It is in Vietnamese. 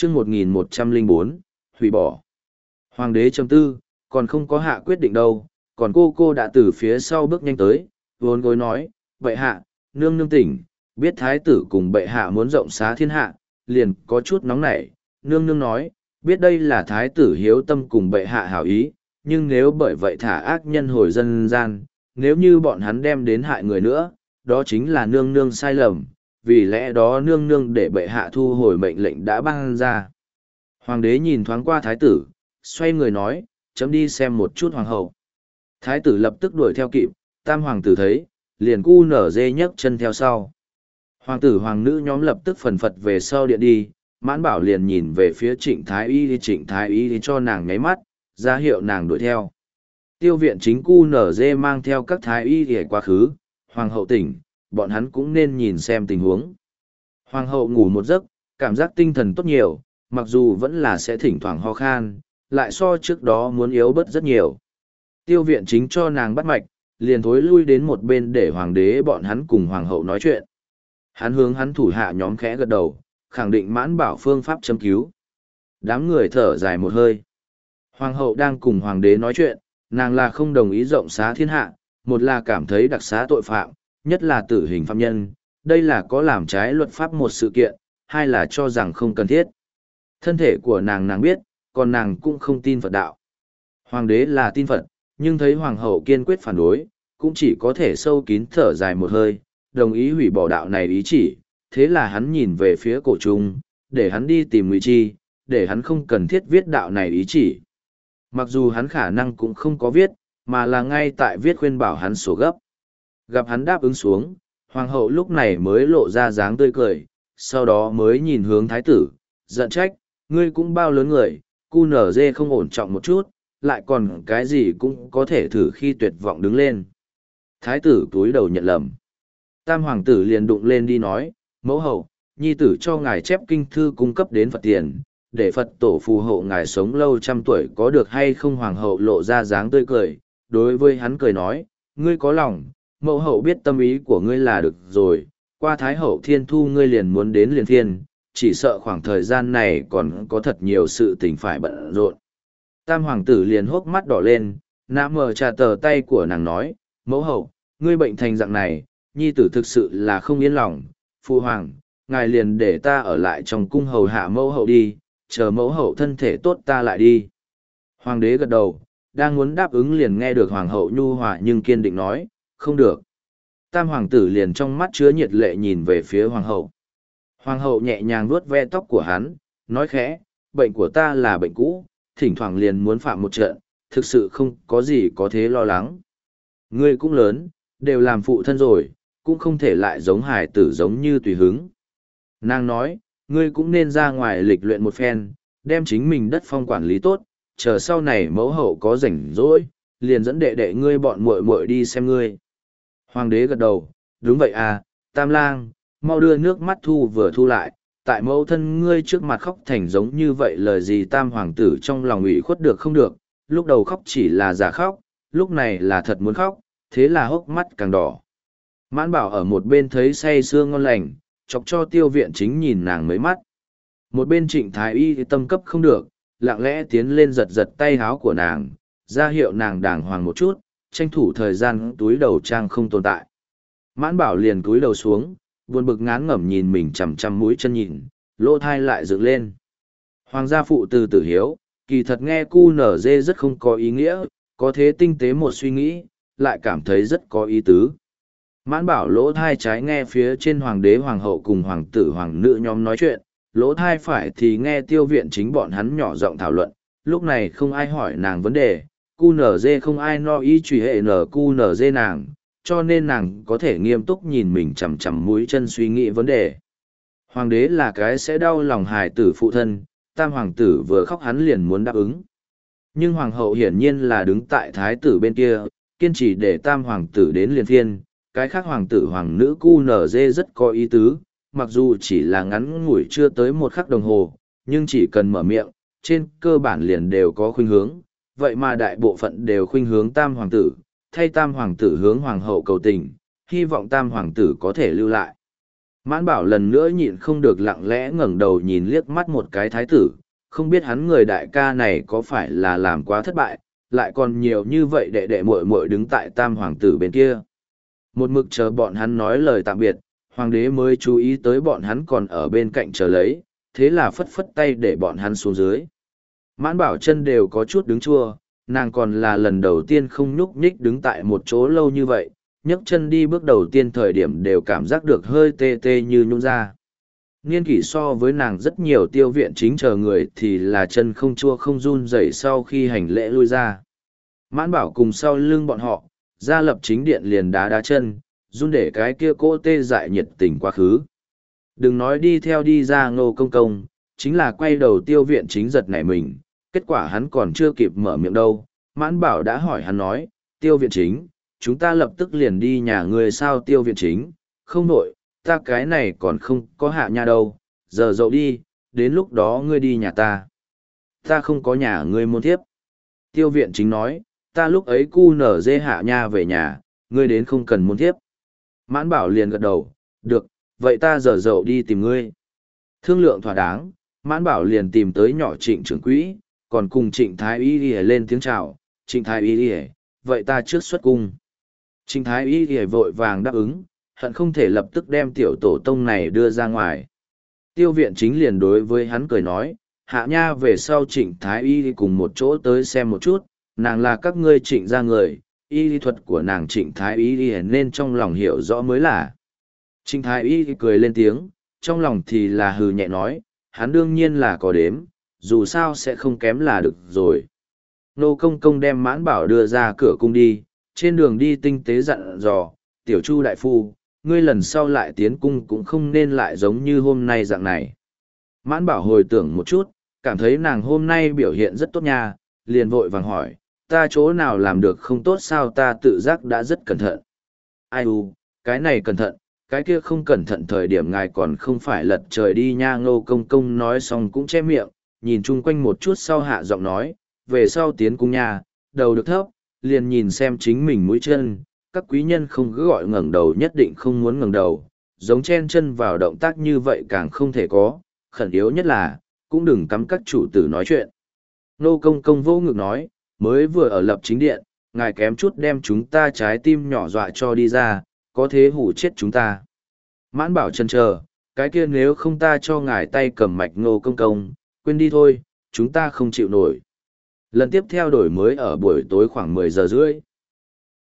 chương 1104, hủy bỏ. Hoàng đế trầm tư, còn không có hạ quyết định đâu, còn cô đã từ phía sau bước nhanh tới, vốn gối nói, bệ hạ, nương nương tỉnh, biết thái tử cùng bệ hạ muốn rộng xá thiên hạ, liền có chút nóng nảy, nương nương nói, biết đây là thái tử hiếu tâm cùng bệ hạ hảo ý, nhưng nếu bởi vậy thả ác nhân hồi dân gian, nếu như bọn hắn đem đến hại người nữa, đó chính là nương nương sai lầm, vì lẽ đó nương nương để bệ hạ thu hồi mệnh lệnh đã ban ra. Hoàng đế nhìn thoáng qua thái tử, xoay người nói, chấm đi xem một chút hoàng hậu. Thái tử lập tức đuổi theo kịp, tam hoàng tử thấy, liền cu nở dê nhấc chân theo sau. Hoàng tử hoàng nữ nhóm lập tức phần phật về sau điện đi, Mãn Bảo liền nhìn về phía Trịnh Thái Y thì cho nàng nháy mắt, ra hiệu nàng đuổi theo. Tiêu viện chính cu nở dê mang theo các Thái Y thì quá khứ, hoàng hậu tỉnh, bọn hắn cũng nên nhìn xem tình huống. Hoàng hậu ngủ một giấc, cảm giác tinh thần tốt nhiều, mặc dù vẫn là sẽ thỉnh thoảng ho khan, lại so trước đó muốn yếu bớt rất nhiều. Tiêu viện chính cho nàng bắt mạch, liền thối lui đến một bên để hoàng đế bọn hắn cùng hoàng hậu nói chuyện. Hắn hướng hắn thủ hạ nhóm khẽ gật đầu, khẳng định Mãn Bảo phương pháp châm cứu. Đám người thở dài một hơi. Hoàng hậu đang cùng hoàng đế nói chuyện, nàng là không đồng ý rộng xá thiên hạ, một là cảm thấy đặc xá tội phạm, nhất là tử hình phạm nhân, đây là có làm trái luật pháp một sự kiện, hai là cho rằng không cần thiết. Thân thể của nàng biết, còn nàng cũng không tin Phật đạo. Hoàng đế là tin Phật, nhưng thấy hoàng hậu kiên quyết phản đối, cũng chỉ có thể sâu kín thở dài một hơi, đồng ý hủy bỏ đạo này ý chỉ, thế là hắn nhìn về phía cổ trung, để hắn đi tìm Ngụy Chi, để hắn không cần thiết viết đạo này ý chỉ. Mặc dù hắn khả năng cũng không có viết, mà là ngay tại viết khuyên bảo hắn sổ gấp. Gặp hắn đáp ứng xuống, hoàng hậu lúc này mới lộ ra dáng tươi cười, sau đó mới nhìn hướng thái tử, giận trách, ngươi cũng bao lớn người, cu nở dê không ổn trọng một chút, lại còn cái gì cũng có thể thử khi tuyệt vọng đứng lên. Thái tử túi đầu nhận lầm. Tam hoàng tử liền đụng lên đi nói, mẫu hậu, nhi tử cho ngài chép kinh thư cung cấp đến Phật tiền, để Phật tổ phù hộ ngài sống lâu trăm tuổi có được hay không. Hoàng hậu lộ ra dáng tươi cười, đối với hắn cười nói, ngươi có lòng, mẫu hậu biết tâm ý của ngươi là được rồi, qua Thái hậu thiên thu ngươi liền muốn đến liền thiên, chỉ sợ khoảng thời gian này còn có thật nhiều sự tình phải bận rộn. Tam hoàng tử liền hốc mắt đỏ lên, nã mờ trà tờ tay của nàng nói, mẫu hậu, ngươi bệnh thành dạng này, nhi tử thực sự là không yên lòng, phụ hoàng, ngài liền để ta ở lại trong cung hầu hạ mẫu hậu đi, chờ mẫu hậu thân thể tốt ta lại đi. Hoàng đế gật đầu, đang muốn đáp ứng liền nghe được hoàng hậu nhu hòa nhưng kiên định nói, không được. Tam hoàng tử liền trong mắt chứa nhiệt lệ nhìn về phía hoàng hậu. Hoàng hậu nhẹ nhàng vuốt ve tóc của hắn, nói khẽ, bệnh của ta là bệnh cũ, thỉnh thoảng liền muốn phạm một trận, thực sự không có gì có thế lo lắng. Ngươi cũng lớn, đều làm phụ thân rồi, cũng không thể lại giống hài tử giống như tùy hứng. Nàng nói, ngươi cũng nên ra ngoài lịch luyện một phen, đem chính mình đất phong quản lý tốt, chờ sau này mẫu hậu có rảnh rỗi, liền dẫn đệ đệ ngươi bọn muội muội đi xem ngươi. Hoàng đế gật đầu, đúng vậy à, Tam lang, mau đưa nước mắt thu vừa thu lại, tại mẫu thân ngươi trước mặt khóc thành giống như vậy lời gì. Tam hoàng tử trong lòng ủy khuất được không được, lúc đầu khóc chỉ là giả khóc, lúc này là thật muốn khóc, thế là hốc mắt càng đỏ. Mãn Bảo ở một bên thấy say sưa ngon lành, chọc cho tiêu viện chính nhìn nàng mấy mắt. Một bên Trịnh Thái Y thì tâm cấp không được, lặng lẽ tiến lên giật giật tay háo của nàng, ra hiệu nàng đàng hoàng một chút, tranh thủ thời gian túi đầu trang không tồn tại. Mãn Bảo liền túi đầu xuống, buồn bực ngán ngẩm nhìn mình chằm chằm mũi chân nhìn, lỗ thai lại dựng lên. Hoàng gia phụ từ tử hiếu, kỳ thật nghe cu nở dê rất không có ý nghĩa, có thế tinh tế một suy nghĩ, lại cảm thấy rất có ý tứ. Mãn Bảo lỗ thai trái nghe phía trên hoàng đế hoàng hậu cùng hoàng tử hoàng nữ nhóm nói chuyện, lỗ thai phải thì nghe tiêu viện chính bọn hắn nhỏ giọng thảo luận, lúc này không ai hỏi nàng vấn đề, cu nở dê không ai no ý truy hệ nở cu nở dê nàng, cho nên nàng có thể nghiêm túc nhìn mình chằm chằm mũi chân suy nghĩ vấn đề. Hoàng đế là cái sẽ đau lòng hài tử phụ thân, tam hoàng tử vừa khóc hắn liền muốn đáp ứng. Nhưng hoàng hậu hiển nhiên là đứng tại thái tử bên kia, kiên trì để tam hoàng tử đến liền phiên, cái khác hoàng tử hoàng nữ cu nở dê rất có ý tứ, mặc dù chỉ là ngắn ngủi chưa tới một khắc đồng hồ, nhưng chỉ cần mở miệng, trên cơ bản liền đều có khuynh hướng, vậy mà đại bộ phận đều khuynh hướng tam hoàng tử, thay tam hoàng tử hướng hoàng hậu cầu tình, hy vọng tam hoàng tử có thể lưu lại. Mãn Bảo lần nữa nhịn không được lặng lẽ ngẩng đầu nhìn liếc mắt một cái thái tử, không biết hắn người đại ca này có phải là làm quá thất bại, lại còn nhiều như vậy đệ đệ muội muội đứng tại tam hoàng tử bên kia. Một mực chờ bọn hắn nói lời tạm biệt, hoàng đế mới chú ý tới bọn hắn còn ở bên cạnh chờ lấy, thế là phất phất tay để bọn hắn xuống dưới. Mãn Bảo chân đều có chút đứng chua, nàng còn là lần đầu tiên không nhúc nhích đứng tại một chỗ lâu như vậy, nhấc chân đi bước đầu tiên thời điểm đều cảm giác được hơi tê tê như nhún ra. Niên kỷ so với nàng rất nhiều tiêu viện chính chờ người thì là chân không chua không run rẩy sau khi hành lễ lui ra. Mãn Bảo cùng sau lưng bọn họ, ra lập chính điện liền đá đá chân, run để cái kia cỗ tê dại nhiệt tình quá khứ. Đừng nói đi theo đi ra Ngô Công Công, chính là quay đầu tiêu viện chính giật nảy mình, kết quả hắn còn chưa kịp mở miệng đâu. Mãn Bảo đã hỏi hắn nói, tiêu viện chính, chúng ta lập tức liền đi nhà ngươi sao tiêu viện chính, không nổi, ta cái này còn không có hạ nha đâu, giờ dậu đi, đến lúc đó ngươi đi nhà ta. Ta không có nhà ngươi môn thiếp. Tiêu viện chính nói, ta lúc ấy cu nở dê hạ nha về nhà, ngươi đến không cần môn thiếp. Mãn Bảo liền gật đầu, được, vậy ta giờ dậu đi tìm ngươi. Thương lượng thỏa đáng, Mãn Bảo liền tìm tới nhỏ Trịnh trưởng quỹ, còn cùng Trịnh Thái Y lên tiếng chào, Trịnh Thái Y, vậy ta trước xuất cung. Trịnh Thái Y vội vàng đáp ứng, hận không thể lập tức đem tiểu tổ tông này đưa ra ngoài. Tiêu viện chính liền đối với hắn cười nói, hạ nha về sau Trịnh Thái Y cùng một chỗ tới xem một chút, nàng là các ngươi Trịnh gia người, y lý thuật của nàng Trịnh Thái Y nên trong lòng hiểu rõ mới là. Trịnh Thái Y cười lên tiếng, trong lòng thì là hừ nhẹ nói, hắn đương nhiên là có đếm, dù sao sẽ không kém là được rồi. Nô Công Công đem Mãn Bảo đưa ra cửa cung đi, trên đường đi tinh tế dặn dò, tiểu Chu đại phu, ngươi lần sau lại tiến cung cũng không nên lại giống như hôm nay dạng này. Mãn Bảo hồi tưởng một chút, cảm thấy nàng hôm nay biểu hiện rất tốt nha, liền vội vàng hỏi, ta chỗ nào làm được không tốt sao ta tự giác đã rất cẩn thận. Ai u, cái này cẩn thận, cái kia không cẩn thận thời điểm ngài còn không phải lật trời đi nha. Ngô Công Công nói xong cũng che miệng, nhìn chung quanh một chút sau hạ giọng nói, về sau tiến cung nha, đầu được thấp, liền nhìn xem chính mình mũi chân, các quý nhân không cứ gọi ngẩng đầu nhất định không muốn ngẩng đầu, giống chen chân vào động tác như vậy càng không thể có, khẩn yếu nhất là, cũng đừng cắm các chủ tử nói chuyện. Nô Công Công vô ngực nói, mới vừa ở lập chính điện, ngài kém chút đem chúng ta trái tim nhỏ dọa cho đi ra, có thế hủ chết chúng ta. Mãn Bảo chần chờ, cái kia nếu không ta cho ngài tay cầm mạch. Nô Công Công, quên đi thôi, chúng ta không chịu nổi. Lần tiếp theo đổi mới ở buổi tối khoảng 10 giờ rưỡi.